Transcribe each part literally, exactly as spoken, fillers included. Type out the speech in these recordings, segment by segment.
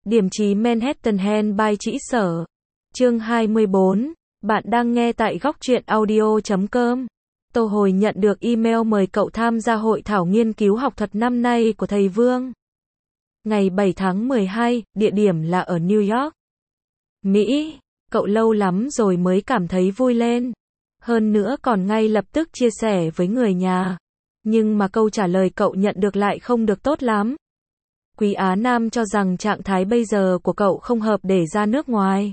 Điểm trí Manhattan Hand by Trĩ Sở. Chương hai mươi bốn. Bạn đang nghe tại góc truyện audio chấm com. Tô Hồi nhận được email mời cậu tham gia hội thảo nghiên cứu học thuật năm nay của thầy Vương. Ngày bảy tháng mười hai, địa điểm là ở New York, Mỹ. Cậu lâu lắm rồi mới cảm thấy vui lên. Hơn nữa còn ngay lập tức chia sẻ với người nhà. Nhưng mà câu trả lời cậu nhận được lại không được tốt lắm. Quý Á Nam cho rằng trạng thái bây giờ của cậu không hợp để ra nước ngoài.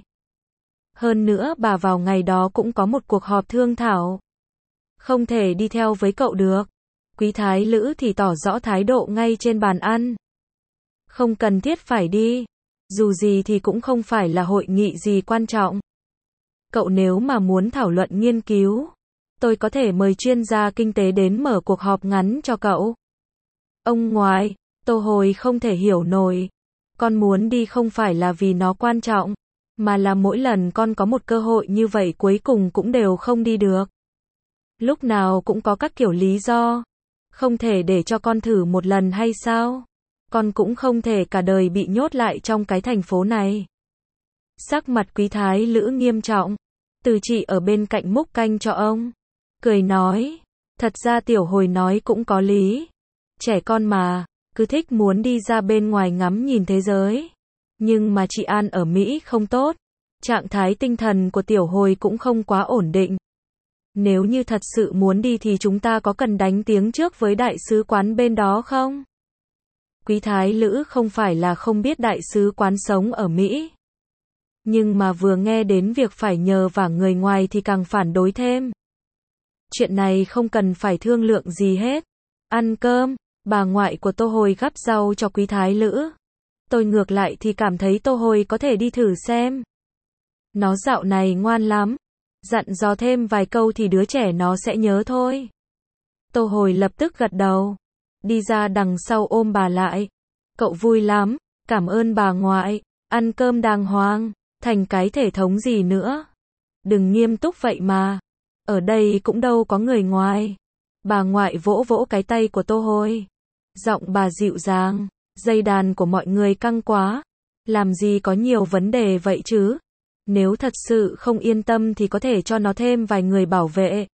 Hơn nữa bà vào ngày đó cũng có một cuộc họp thương thảo. Không thể đi theo với cậu được. Quý Thái Lữ thì tỏ rõ thái độ ngay trên bàn ăn. Không cần thiết phải đi. Dù gì thì cũng không phải là hội nghị gì quan trọng. Cậu nếu mà muốn thảo luận nghiên cứu, tôi có thể mời chuyên gia kinh tế đến mở cuộc họp ngắn cho cậu. Ông ngoại, Tô Hồi không thể hiểu nổi. Con muốn đi không phải là vì nó quan trọng, mà là mỗi lần con có một cơ hội như vậy cuối cùng cũng đều không đi được. Lúc nào cũng có các kiểu lý do. Không thể để cho con thử một lần hay sao? Con cũng không thể cả đời bị nhốt lại trong cái thành phố này. Sắc mặt Quý Thái Lữ nghiêm trọng. Từ chị ở bên cạnh múc canh cho ông. Cười nói, thật ra Tiểu Hồi nói cũng có lý. Trẻ con mà, cứ thích muốn đi ra bên ngoài ngắm nhìn thế giới. Nhưng mà chị An ở Mỹ không tốt. Trạng thái tinh thần của Tiểu Hồi cũng không quá ổn định. Nếu như thật sự muốn đi thì chúng ta có cần đánh tiếng trước với đại sứ quán bên đó không? Quý Thái Lữ không phải là không biết đại sứ quán sống ở Mỹ. Nhưng mà vừa nghe đến việc phải nhờ vả người ngoài thì càng phản đối thêm. Chuyện này không cần phải thương lượng gì hết. Ăn cơm, bà ngoại của Tô Hồi gắp rau cho Quý Thái Lữ. Tôi ngược lại thì cảm thấy Tô Hồi có thể đi thử xem. Nó dạo này ngoan lắm. Dặn dò thêm vài câu thì đứa trẻ nó sẽ nhớ thôi. Tô Hồi lập tức gật đầu. Đi ra đằng sau ôm bà lại. Cậu vui lắm, cảm ơn bà ngoại. Ăn cơm đàng hoàng, thành cái thể thống gì nữa. Đừng nghiêm túc vậy mà. Ở đây cũng đâu có người ngoài. Bà ngoại vỗ vỗ cái tay của Tô Hồi. Giọng bà dịu dàng. Dây đàn của mọi người căng quá. Làm gì có nhiều vấn đề vậy chứ. Nếu thật sự không yên tâm thì có thể cho nó thêm vài người bảo vệ.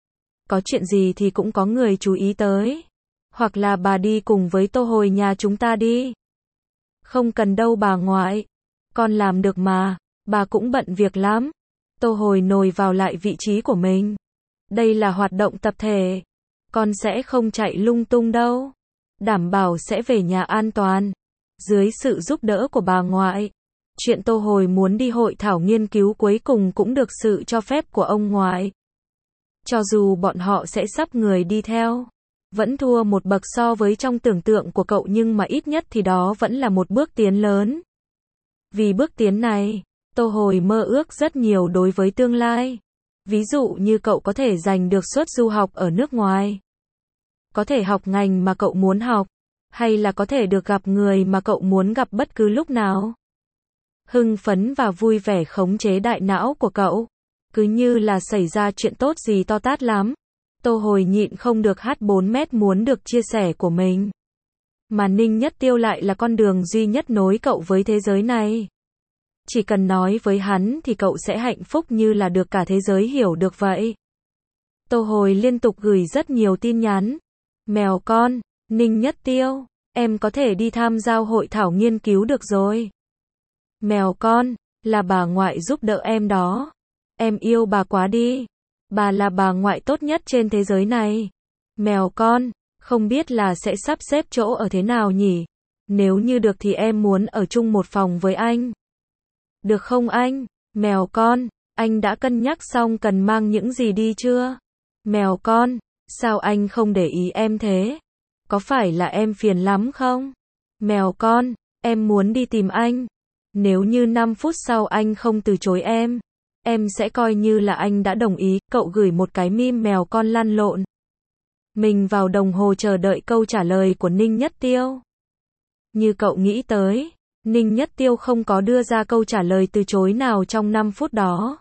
Có chuyện gì thì cũng có người chú ý tới. Hoặc là bà đi cùng với Tô Hồi nhà chúng ta đi. Không cần đâu bà ngoại. Con làm được mà. Bà cũng bận việc lắm. Tô Hồi nồi vào lại vị trí của mình. Đây là hoạt động tập thể. Con sẽ không chạy lung tung đâu. Đảm bảo sẽ về nhà an toàn. Dưới sự giúp đỡ của bà ngoại. Chuyện Tô Hồi muốn đi hội thảo nghiên cứu cuối cùng cũng được sự cho phép của ông ngoại. Cho dù bọn họ sẽ sắp người đi theo. Vẫn thua một bậc so với trong tưởng tượng của cậu nhưng mà ít nhất thì đó vẫn là một bước tiến lớn. Vì bước tiến này, Tô Hồi mơ ước rất nhiều đối với tương lai. Ví dụ như cậu có thể giành được suất du học ở nước ngoài. Có thể học ngành mà cậu muốn học. Hay là có thể được gặp người mà cậu muốn gặp bất cứ lúc nào. Hưng phấn và vui vẻ khống chế đại não của cậu. Cứ như là xảy ra chuyện tốt gì to tát lắm. Tô Hồi nhịn không được hát bốn mét muốn được chia sẻ của mình. Mà Ninh Nhất Tiêu lại là con đường duy nhất nối cậu với thế giới này. Chỉ cần nói với hắn thì cậu sẽ hạnh phúc như là được cả thế giới hiểu được vậy. Tô Hồi liên tục gửi rất nhiều tin nhắn. Mèo con, Ninh Nhất Tiêu, em có thể đi tham gia hội thảo nghiên cứu được rồi. Mèo con, là bà ngoại giúp đỡ em đó. Em yêu bà quá đi. Bà là bà ngoại tốt nhất trên thế giới này. Mèo con, không biết là sẽ sắp xếp chỗ ở thế nào nhỉ? Nếu như được thì em muốn ở chung một phòng với anh. Được không anh? Mèo con, anh đã cân nhắc xong cần mang những gì đi chưa? Mèo con, sao anh không để ý em thế? Có phải là em phiền lắm không? Mèo con, em muốn đi tìm anh. Nếu như năm phút sau anh không từ chối em, em sẽ coi như là anh đã đồng ý. Cậu gửi một cái meme mèo con lăn lộn. Mình vào đồng hồ chờ đợi câu trả lời của Ninh Nhất Tiêu. Như cậu nghĩ tới, Ninh Nhất Tiêu không có đưa ra câu trả lời từ chối nào trong năm phút đó.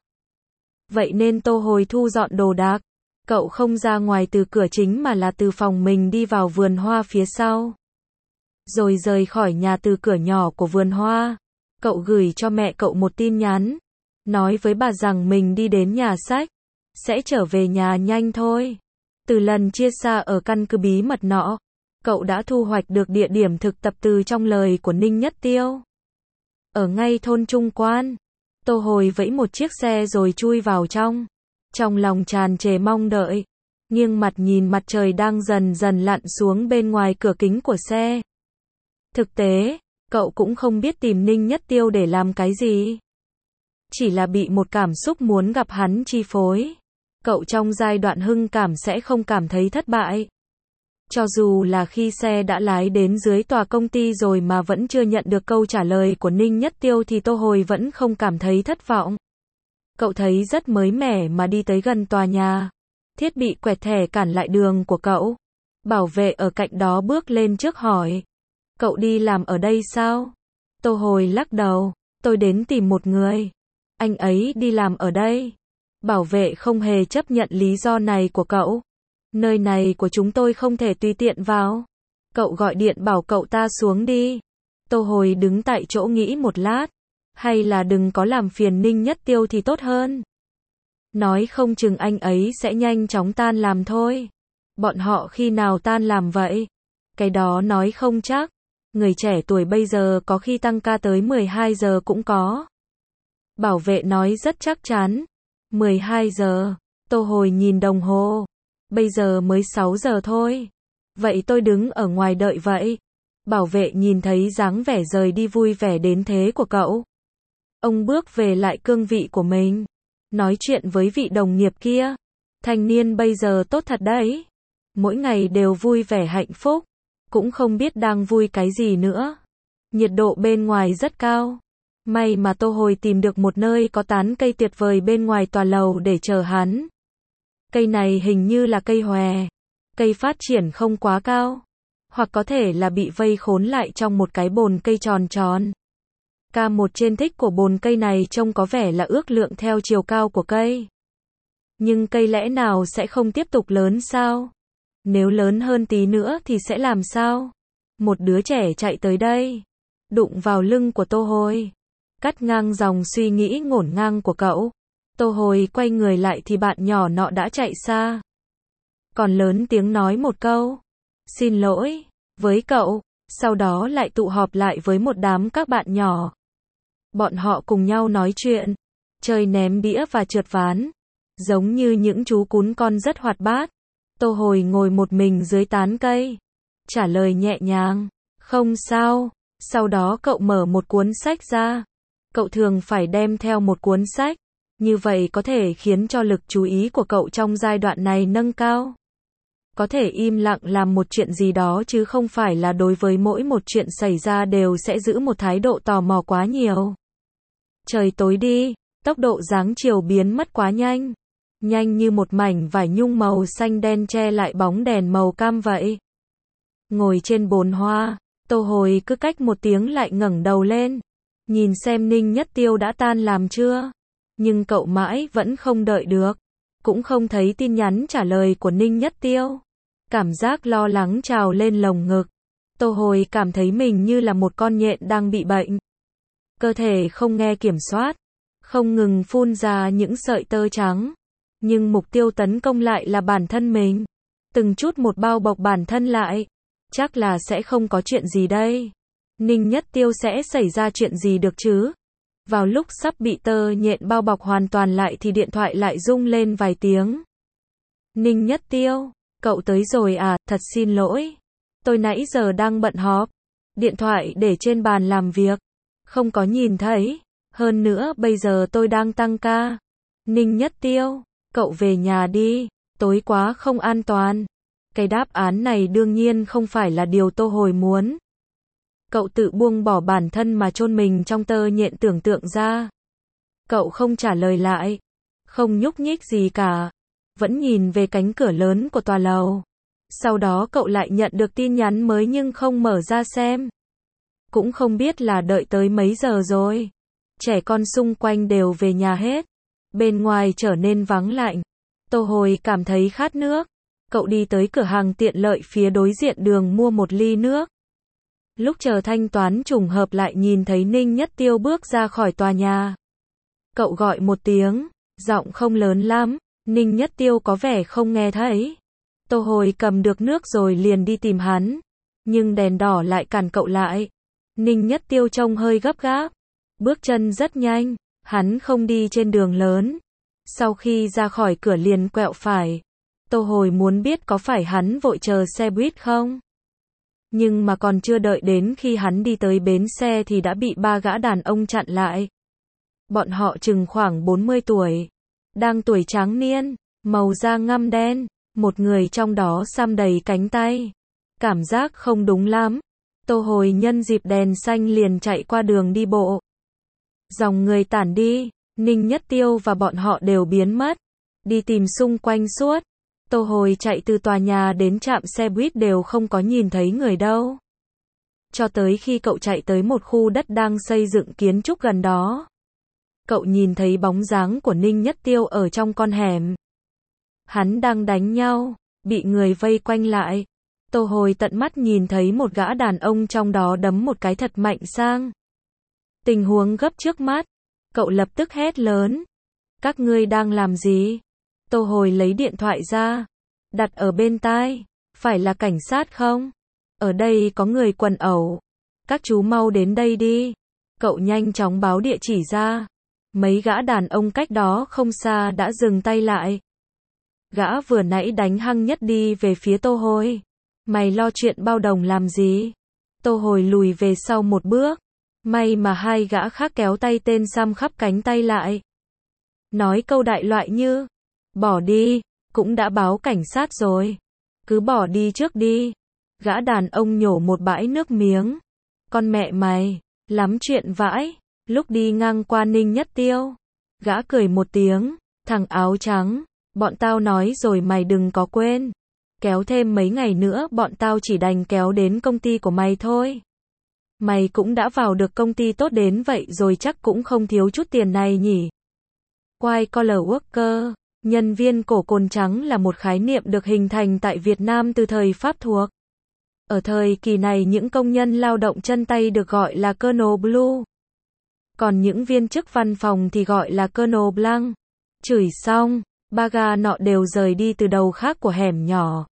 Vậy nên Tô Hồi thu dọn đồ đạc. Cậu không ra ngoài từ cửa chính mà là từ phòng mình đi vào vườn hoa phía sau. Rồi rời khỏi nhà từ cửa nhỏ của vườn hoa. Cậu gửi cho mẹ cậu một tin nhắn, nói với bà rằng mình đi đến nhà sách, sẽ trở về nhà nhanh thôi. Từ lần chia xa ở căn cứ bí mật nọ, cậu đã thu hoạch được địa điểm thực tập từ trong lời của Ninh Nhất Tiêu. Ở ngay thôn Trung Quan, Tô Hồi vẫy một chiếc xe rồi chui vào trong. Trong lòng tràn trề mong đợi, nghiêng mặt nhìn mặt trời đang dần dần lặn xuống bên ngoài cửa kính của xe. Thực tế, cậu cũng không biết tìm Ninh Nhất Tiêu để làm cái gì. Chỉ là bị một cảm xúc muốn gặp hắn chi phối. Cậu trong giai đoạn hưng cảm sẽ không cảm thấy thất bại. Cho dù là khi xe đã lái đến dưới tòa công ty rồi mà vẫn chưa nhận được câu trả lời của Ninh Nhất Tiêu thì Tô Hồi vẫn không cảm thấy thất vọng. Cậu thấy rất mới mẻ mà đi tới gần tòa nhà. Thiết bị quẹt thẻ cản lại đường của cậu. Bảo vệ ở cạnh đó bước lên trước hỏi. Cậu đi làm ở đây sao? Tô Hồi lắc đầu. Tôi đến tìm một người. Anh ấy đi làm ở đây. Bảo vệ không hề chấp nhận lý do này của cậu. Nơi này của chúng tôi không thể tùy tiện vào. Cậu gọi điện bảo cậu ta xuống đi. Tô Hồi đứng tại chỗ nghĩ một lát. Hay là đừng có làm phiền Ninh Nhất Tiêu thì tốt hơn. Nói không chừng anh ấy sẽ nhanh chóng tan làm thôi. Bọn họ khi nào tan làm vậy? Cái đó nói không chắc. Người trẻ tuổi bây giờ có khi tăng ca tới mười hai giờ cũng có. Bảo vệ nói rất chắc chắn. mười hai giờ. Tô Hồi nhìn đồng hồ. Bây giờ mới sáu giờ thôi. Vậy tôi đứng ở ngoài đợi vậy. Bảo vệ nhìn thấy dáng vẻ rời đi vui vẻ đến thế của cậu. Ông bước về lại cương vị của mình. Nói chuyện với vị đồng nghiệp kia. Thanh niên bây giờ tốt thật đấy. Mỗi ngày đều vui vẻ hạnh phúc. Cũng không biết đang vui cái gì nữa. Nhiệt độ bên ngoài rất cao. May mà Tô Hồi tìm được một nơi có tán cây tuyệt vời bên ngoài tòa lầu để chờ hắn. Cây này hình như là cây hòe. Cây phát triển không quá cao. Hoặc có thể là bị vây khốn lại trong một cái bồn cây tròn tròn. Ca một trên thích của bồn cây này trông có vẻ là ước lượng theo chiều cao của cây. Nhưng cây lẽ nào sẽ không tiếp tục lớn sao? Nếu lớn hơn tí nữa thì sẽ làm sao? Một đứa trẻ chạy tới đây. Đụng vào lưng của Tô Hồi. Cắt ngang dòng suy nghĩ ngổn ngang của cậu. Tô Hồi quay người lại thì bạn nhỏ nọ đã chạy xa. Còn lớn tiếng nói một câu. Xin lỗi. Với cậu. Sau đó lại tụ họp lại với một đám các bạn nhỏ. Bọn họ cùng nhau nói chuyện. Chơi ném đĩa và trượt ván. Giống như những chú cún con rất hoạt bát. Tô Hồi ngồi một mình dưới tán cây. Trả lời nhẹ nhàng. Không sao. Sau đó cậu mở một cuốn sách ra. Cậu thường phải đem theo một cuốn sách. Như vậy có thể khiến cho lực chú ý của cậu trong giai đoạn này nâng cao. Có thể im lặng làm một chuyện gì đó chứ không phải là đối với mỗi một chuyện xảy ra đều sẽ giữ một thái độ tò mò quá nhiều. Trời tối đi, tốc độ dáng chiều biến mất quá nhanh. Nhanh như một mảnh vải nhung màu xanh đen che lại bóng đèn màu cam vậy. Ngồi trên bồn hoa, Tô Hồi cứ cách một tiếng lại ngẩng đầu lên. Nhìn xem Ninh Nhất Tiêu đã tan làm chưa. Nhưng cậu mãi vẫn không đợi được. Cũng không thấy tin nhắn trả lời của Ninh Nhất Tiêu. Cảm giác lo lắng trào lên lồng ngực. Tô Hồi cảm thấy mình như là một con nhện đang bị bệnh. Cơ thể không nghe kiểm soát. Không ngừng phun ra những sợi tơ trắng. Nhưng mục tiêu tấn công lại là bản thân mình. Từng chút một bao bọc bản thân lại. Chắc là sẽ không có chuyện gì đây. Ninh Nhất Tiêu sẽ xảy ra chuyện gì được chứ? Vào lúc sắp bị tơ nhện bao bọc hoàn toàn lại thì điện thoại lại rung lên vài tiếng. Ninh Nhất Tiêu, cậu tới rồi à, thật xin lỗi. Tôi nãy giờ đang bận họp. Điện thoại để trên bàn làm việc. Không có nhìn thấy. Hơn nữa bây giờ tôi đang tăng ca. Ninh Nhất Tiêu, cậu về nhà đi. Tối quá không an toàn. Cái đáp án này đương nhiên không phải là điều Tô Hồi muốn. Cậu tự buông bỏ bản thân mà chôn mình trong tơ nhện tưởng tượng ra. Cậu không trả lời lại. Không nhúc nhích gì cả. Vẫn nhìn về cánh cửa lớn của tòa lầu. Sau đó cậu lại nhận được tin nhắn mới nhưng không mở ra xem. Cũng không biết là đợi tới mấy giờ rồi. Trẻ con xung quanh đều về nhà hết. Bên ngoài trở nên vắng lạnh. Tô Hồi cảm thấy khát nước. Cậu đi tới cửa hàng tiện lợi phía đối diện đường mua một ly nước. Lúc chờ thanh toán trùng hợp lại nhìn thấy Ninh Nhất Tiêu bước ra khỏi tòa nhà. Cậu gọi một tiếng, giọng không lớn lắm, Ninh Nhất Tiêu có vẻ không nghe thấy. Tô Hồi cầm được nước rồi liền đi tìm hắn, nhưng đèn đỏ lại cản cậu lại. Ninh Nhất Tiêu trông hơi gấp gáp, bước chân rất nhanh, hắn không đi trên đường lớn. Sau khi ra khỏi cửa liền quẹo phải. Tô Hồi muốn biết có phải hắn vội chờ xe buýt không? Nhưng mà còn chưa đợi đến khi hắn đi tới bến xe thì đã bị ba gã đàn ông chặn lại. Bọn họ chừng khoảng bốn mươi tuổi, đang tuổi tráng niên, màu da ngăm đen, một người trong đó xăm đầy cánh tay. Cảm giác không đúng lắm. Tô Hồi nhân dịp đèn xanh liền chạy qua đường đi bộ. Dòng người tản đi, Ninh Nhất Tiêu và bọn họ đều biến mất, đi tìm xung quanh suốt. Tô Hồi chạy từ tòa nhà đến trạm xe buýt đều không có nhìn thấy người đâu. Cho tới khi cậu chạy tới một khu đất đang xây dựng kiến trúc gần đó. Cậu nhìn thấy bóng dáng của Ninh Nhất Tiêu ở trong con hẻm. Hắn đang đánh nhau, bị người vây quanh lại. Tô Hồi tận mắt nhìn thấy một gã đàn ông trong đó đấm một cái thật mạnh sang. Tình huống gấp trước mắt, cậu lập tức hét lớn. Các ngươi đang làm gì? Tô Hồi lấy điện thoại ra, đặt ở bên tai. Phải là cảnh sát không? Ở đây có người quần ẩu. Các chú mau đến đây đi. Cậu nhanh chóng báo địa chỉ ra. Mấy gã đàn ông cách đó không xa đã dừng tay lại. Gã vừa nãy đánh hăng nhất đi về phía Tô Hồi. Mày lo chuyện bao đồng làm gì? Tô Hồi lùi về sau một bước. May mà hai gã khác kéo tay tên xăm khắp cánh tay lại. Nói câu đại loại như, bỏ đi, cũng đã báo cảnh sát rồi. Cứ bỏ đi trước đi. Gã đàn ông nhổ một bãi nước miếng. Con mẹ mày, lắm chuyện vãi. Lúc đi ngang qua Ninh Nhất Tiêu, gã cười một tiếng, thằng áo trắng, bọn tao nói rồi mày đừng có quên. Kéo thêm mấy ngày nữa bọn tao chỉ đành kéo đến công ty của mày thôi. Mày cũng đã vào được công ty tốt đến vậy rồi chắc cũng không thiếu chút tiền này nhỉ. White collar worker, nhân viên cổ cồn trắng là một khái niệm được hình thành tại Việt Nam từ thời Pháp thuộc. Ở thời kỳ này những công nhân lao động chân tay được gọi là Colonel Blue. Còn những viên chức văn phòng thì gọi là Colonel Blanc. Chửi xong, ba gã nọ đều rời đi từ đầu khác của hẻm nhỏ.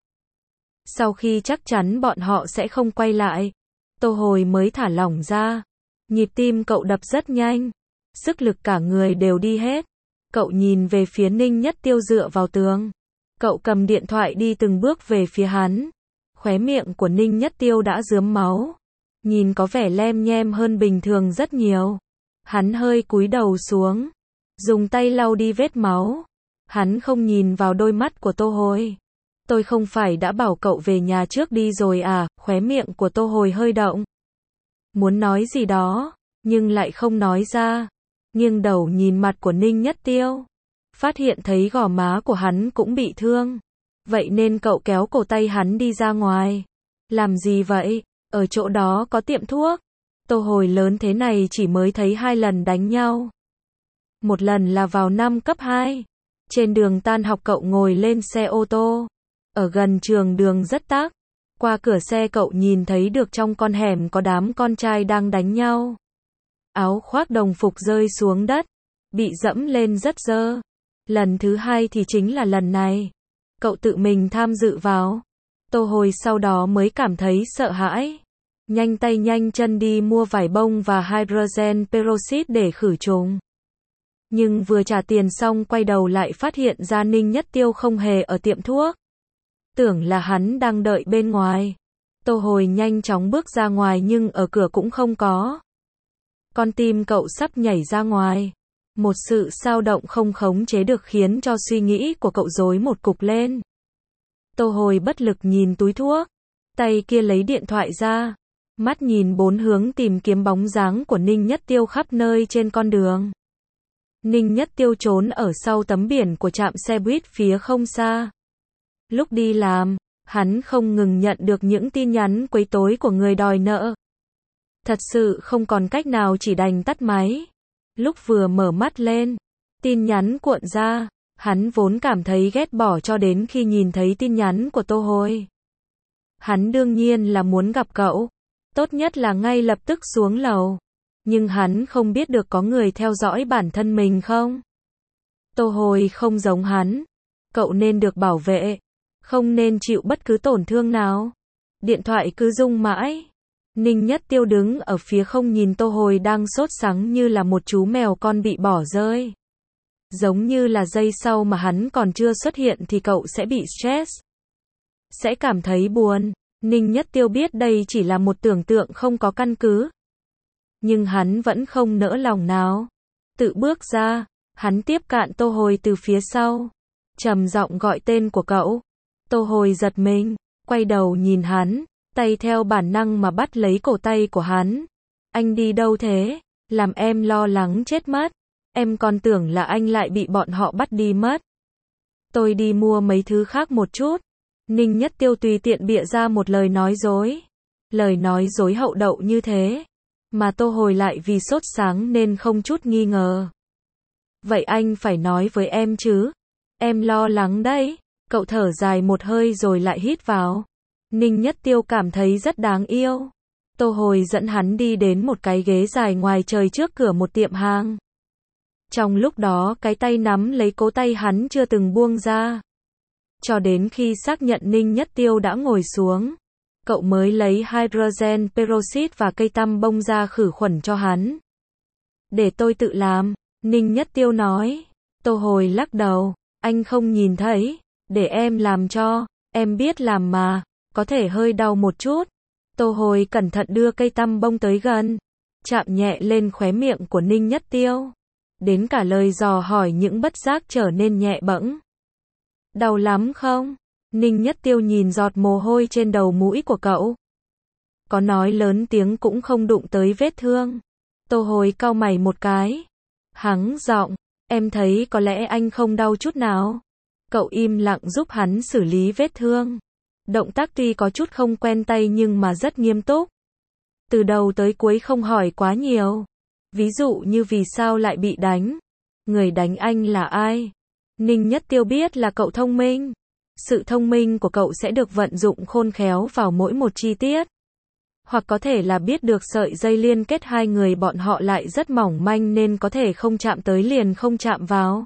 Sau khi chắc chắn bọn họ sẽ không quay lại, Tô Hồi mới thả lỏng ra. Nhịp tim cậu đập rất nhanh, sức lực cả người đều đi hết. Cậu nhìn về phía Ninh Nhất Tiêu dựa vào tường. Cậu cầm điện thoại đi từng bước về phía hắn. Khóe miệng của Ninh Nhất Tiêu đã rướm máu, nhìn có vẻ lem nhem hơn bình thường rất nhiều. Hắn hơi cúi đầu xuống, dùng tay lau đi vết máu. Hắn không nhìn vào đôi mắt của Tô Hồi. Tôi không phải đã bảo cậu về nhà trước đi rồi à? Khóe miệng của Tô Hồi hơi động. Muốn nói gì đó, nhưng lại không nói ra. Nghiêng đầu nhìn mặt của Ninh Nhất Tiêu. Phát hiện thấy gò má của hắn cũng bị thương. Vậy nên cậu kéo cổ tay hắn đi ra ngoài. Làm gì vậy? Ở chỗ đó có tiệm thuốc. Tô Hồi lớn thế này chỉ mới thấy hai lần đánh nhau. Một lần là vào năm cấp hai. Trên đường tan học cậu ngồi lên xe ô tô. Ở gần trường đường rất tắc. Qua cửa xe cậu nhìn thấy được trong con hẻm có đám con trai đang đánh nhau. Áo khoác đồng phục rơi xuống đất, bị dẫm lên rất dơ. Lần thứ hai thì chính là lần này. Cậu tự mình tham dự vào. Tô Hồi sau đó mới cảm thấy sợ hãi. Nhanh tay nhanh chân đi mua vải bông và hydrogen peroxide để khử trùng. Nhưng vừa trả tiền xong quay đầu lại phát hiện ra Ninh Nhất Tiêu không hề ở tiệm thuốc. Tưởng là hắn đang đợi bên ngoài. Tô Hồi nhanh chóng bước ra ngoài nhưng ở cửa cũng không có. Con tim cậu sắp nhảy ra ngoài. Một sự xao động không khống chế được khiến cho suy nghĩ của cậu rối một cục lên. Tô Hồi bất lực nhìn túi thuốc. Tay kia lấy điện thoại ra. Mắt nhìn bốn hướng tìm kiếm bóng dáng của Ninh Nhất Tiêu khắp nơi trên con đường. Ninh Nhất Tiêu trốn ở sau tấm biển của trạm xe buýt phía không xa. Lúc đi làm, hắn không ngừng nhận được những tin nhắn quấy tối của người đòi nợ. Thật sự không còn cách nào chỉ đành tắt máy. Lúc vừa mở mắt lên, tin nhắn cuộn ra, hắn vốn cảm thấy ghét bỏ cho đến khi nhìn thấy tin nhắn của Tô Hồi. Hắn đương nhiên là muốn gặp cậu. Tốt nhất là ngay lập tức xuống lầu. Nhưng hắn không biết được có người theo dõi bản thân mình không? Tô Hồi không giống hắn. Cậu nên được bảo vệ. Không nên chịu bất cứ tổn thương nào. Điện thoại cứ rung mãi. Ninh Nhất Tiêu đứng ở phía không nhìn Tô Hồi đang sốt sắng như là một chú mèo con bị bỏ rơi. Giống như là giây sau mà hắn còn chưa xuất hiện thì cậu sẽ bị stress. Sẽ cảm thấy buồn. Ninh Nhất Tiêu biết đây chỉ là một tưởng tượng không có căn cứ. Nhưng hắn vẫn không nỡ lòng nào. Tự bước ra, hắn tiếp cận Tô Hồi từ phía sau. Trầm giọng gọi tên của cậu. Tô Hồi giật mình, quay đầu nhìn hắn, tay theo bản năng mà bắt lấy cổ tay của hắn. Anh đi đâu thế? Làm em lo lắng chết mất. Em còn tưởng là anh lại bị bọn họ bắt đi mất. Tôi đi mua mấy thứ khác một chút. Ninh Nhất Tiêu tùy tiện bịa ra một lời nói dối. Lời nói dối hậu đậu như thế. Mà Tô Hồi lại vì sốt sáng nên không chút nghi ngờ. Vậy anh phải nói với em chứ. Em lo lắng đấy. Cậu thở dài một hơi rồi lại hít vào. Ninh Nhất Tiêu cảm thấy rất đáng yêu. Tô Hồi dẫn hắn đi đến một cái ghế dài ngoài trời trước cửa một tiệm hàng. Trong lúc đó cái tay nắm lấy cố tay hắn chưa từng buông ra. Cho đến khi xác nhận Ninh Nhất Tiêu đã ngồi xuống. Cậu mới lấy hydrogen peroxide và cây tăm bông ra khử khuẩn cho hắn. Để tôi tự làm, Ninh Nhất Tiêu nói. Tô Hồi lắc đầu, anh không nhìn thấy, để em làm cho, em biết làm mà, có thể hơi đau một chút. Tô Hồi cẩn thận đưa cây tăm bông tới gần, chạm nhẹ lên khóe miệng của Ninh Nhất Tiêu. Đến cả lời dò hỏi những bất giác trở nên nhẹ bẫng. Đau lắm không? Ninh Nhất Tiêu nhìn giọt mồ hôi trên đầu mũi của cậu. Có nói lớn tiếng cũng không đụng tới vết thương. Tô Hồi cau mày một cái. Hắng giọng, em thấy có lẽ anh không đau chút nào. Cậu im lặng giúp hắn xử lý vết thương. Động tác tuy có chút không quen tay nhưng mà rất nghiêm túc. Từ đầu tới cuối không hỏi quá nhiều. Ví dụ như vì sao lại bị đánh? Người đánh anh là ai? Ninh Nhất Tiêu biết là cậu thông minh. Sự thông minh của cậu sẽ được vận dụng khôn khéo vào mỗi một chi tiết. Hoặc có thể là biết được sợi dây liên kết hai người bọn họ lại rất mỏng manh nên có thể không chạm tới liền không chạm vào.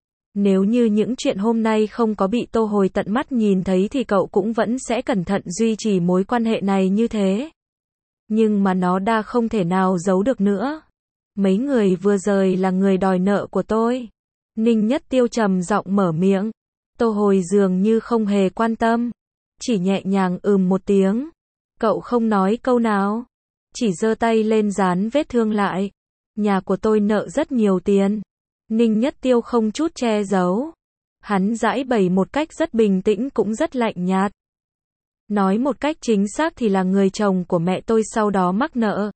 Nếu như những chuyện hôm nay không có bị Tô Hồi tận mắt nhìn thấy thì cậu cũng vẫn sẽ cẩn thận duy trì mối quan hệ này như thế. Nhưng mà nó đã không thể nào giấu được nữa. Mấy người vừa rời là người đòi nợ của tôi. Ninh Nhất Tiêu trầm giọng mở miệng. Tô Hồi dường như không hề quan tâm. Chỉ nhẹ nhàng ừm một tiếng. Cậu không nói câu nào. Chỉ giơ tay lên dán vết thương lại. Nhà của tôi nợ rất nhiều tiền. Ninh Nhất Tiêu không chút che giấu. Hắn giải bày một cách rất bình tĩnh cũng rất lạnh nhạt. Nói một cách chính xác thì là người chồng của mẹ tôi sau đó mắc nợ.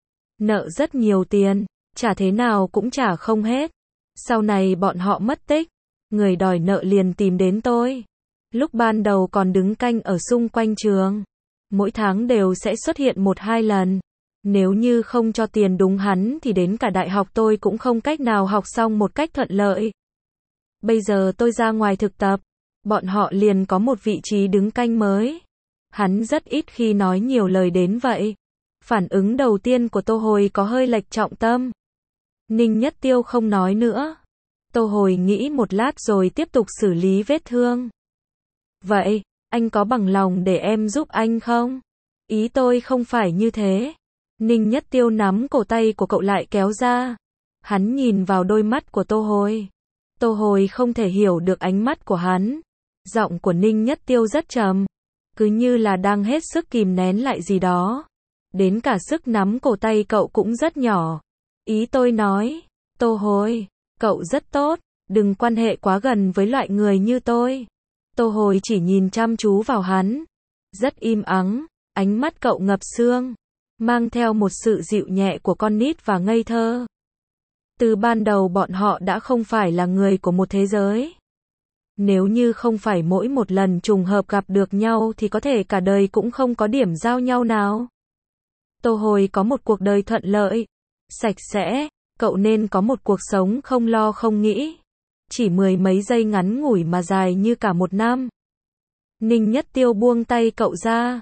Nợ rất nhiều tiền, trả thế nào cũng trả không hết. Sau này bọn họ mất tích. Người đòi nợ liền tìm đến tôi. Lúc ban đầu còn đứng canh ở xung quanh trường. Mỗi tháng đều sẽ xuất hiện một hai lần. Nếu như không cho tiền đúng hắn thì đến cả đại học tôi cũng không cách nào học xong một cách thuận lợi. Bây giờ tôi ra ngoài thực tập. Bọn họ liền có một vị trí đứng canh mới. Hắn rất ít khi nói nhiều lời đến vậy. Phản ứng đầu tiên của Tô Hồi có hơi lệch trọng tâm. Ninh Nhất Tiêu không nói nữa. Tô Hồi nghĩ một lát rồi tiếp tục xử lý vết thương. Vậy, anh có bằng lòng để em giúp anh không? Ý tôi không phải như thế. Ninh Nhất Tiêu nắm cổ tay của cậu lại kéo ra. Hắn nhìn vào đôi mắt của Tô Hồi. Tô Hồi không thể hiểu được ánh mắt của hắn. Giọng của Ninh Nhất Tiêu rất trầm. Cứ như là đang hết sức kìm nén lại gì đó. Đến cả sức nắm cổ tay cậu cũng rất nhỏ. Ý tôi nói, Tô Hồi, cậu rất tốt, đừng quan hệ quá gần với loại người như tôi. Tô Hồi chỉ nhìn chăm chú vào hắn. Rất im ắng, ánh mắt cậu ngập sương. Mang theo một sự dịu nhẹ của con nít và ngây thơ. Từ ban đầu bọn họ đã không phải là người của một thế giới. Nếu như không phải mỗi một lần trùng hợp gặp được nhau thì có thể cả đời cũng không có điểm giao nhau nào. Tô Hồi có một cuộc đời thuận lợi, sạch sẽ, cậu nên có một cuộc sống không lo không nghĩ. Chỉ mười mấy giây ngắn ngủi mà dài như cả một năm. Ninh Nhất Tiêu buông tay cậu ra.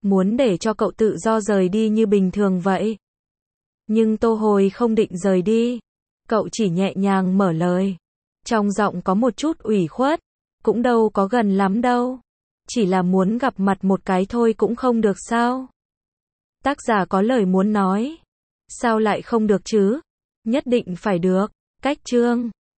muốn để cho cậu tự do rời đi như bình thường vậy. Nhưng Tô Hồi không định rời đi. Cậu chỉ nhẹ nhàng mở lời. Trong giọng có một chút ủy khuất. Cũng đâu có gần lắm đâu. Chỉ là muốn gặp mặt một cái thôi cũng không được sao? Tác giả có lời muốn nói. Sao lại không được chứ? Nhất định phải được. Cách chương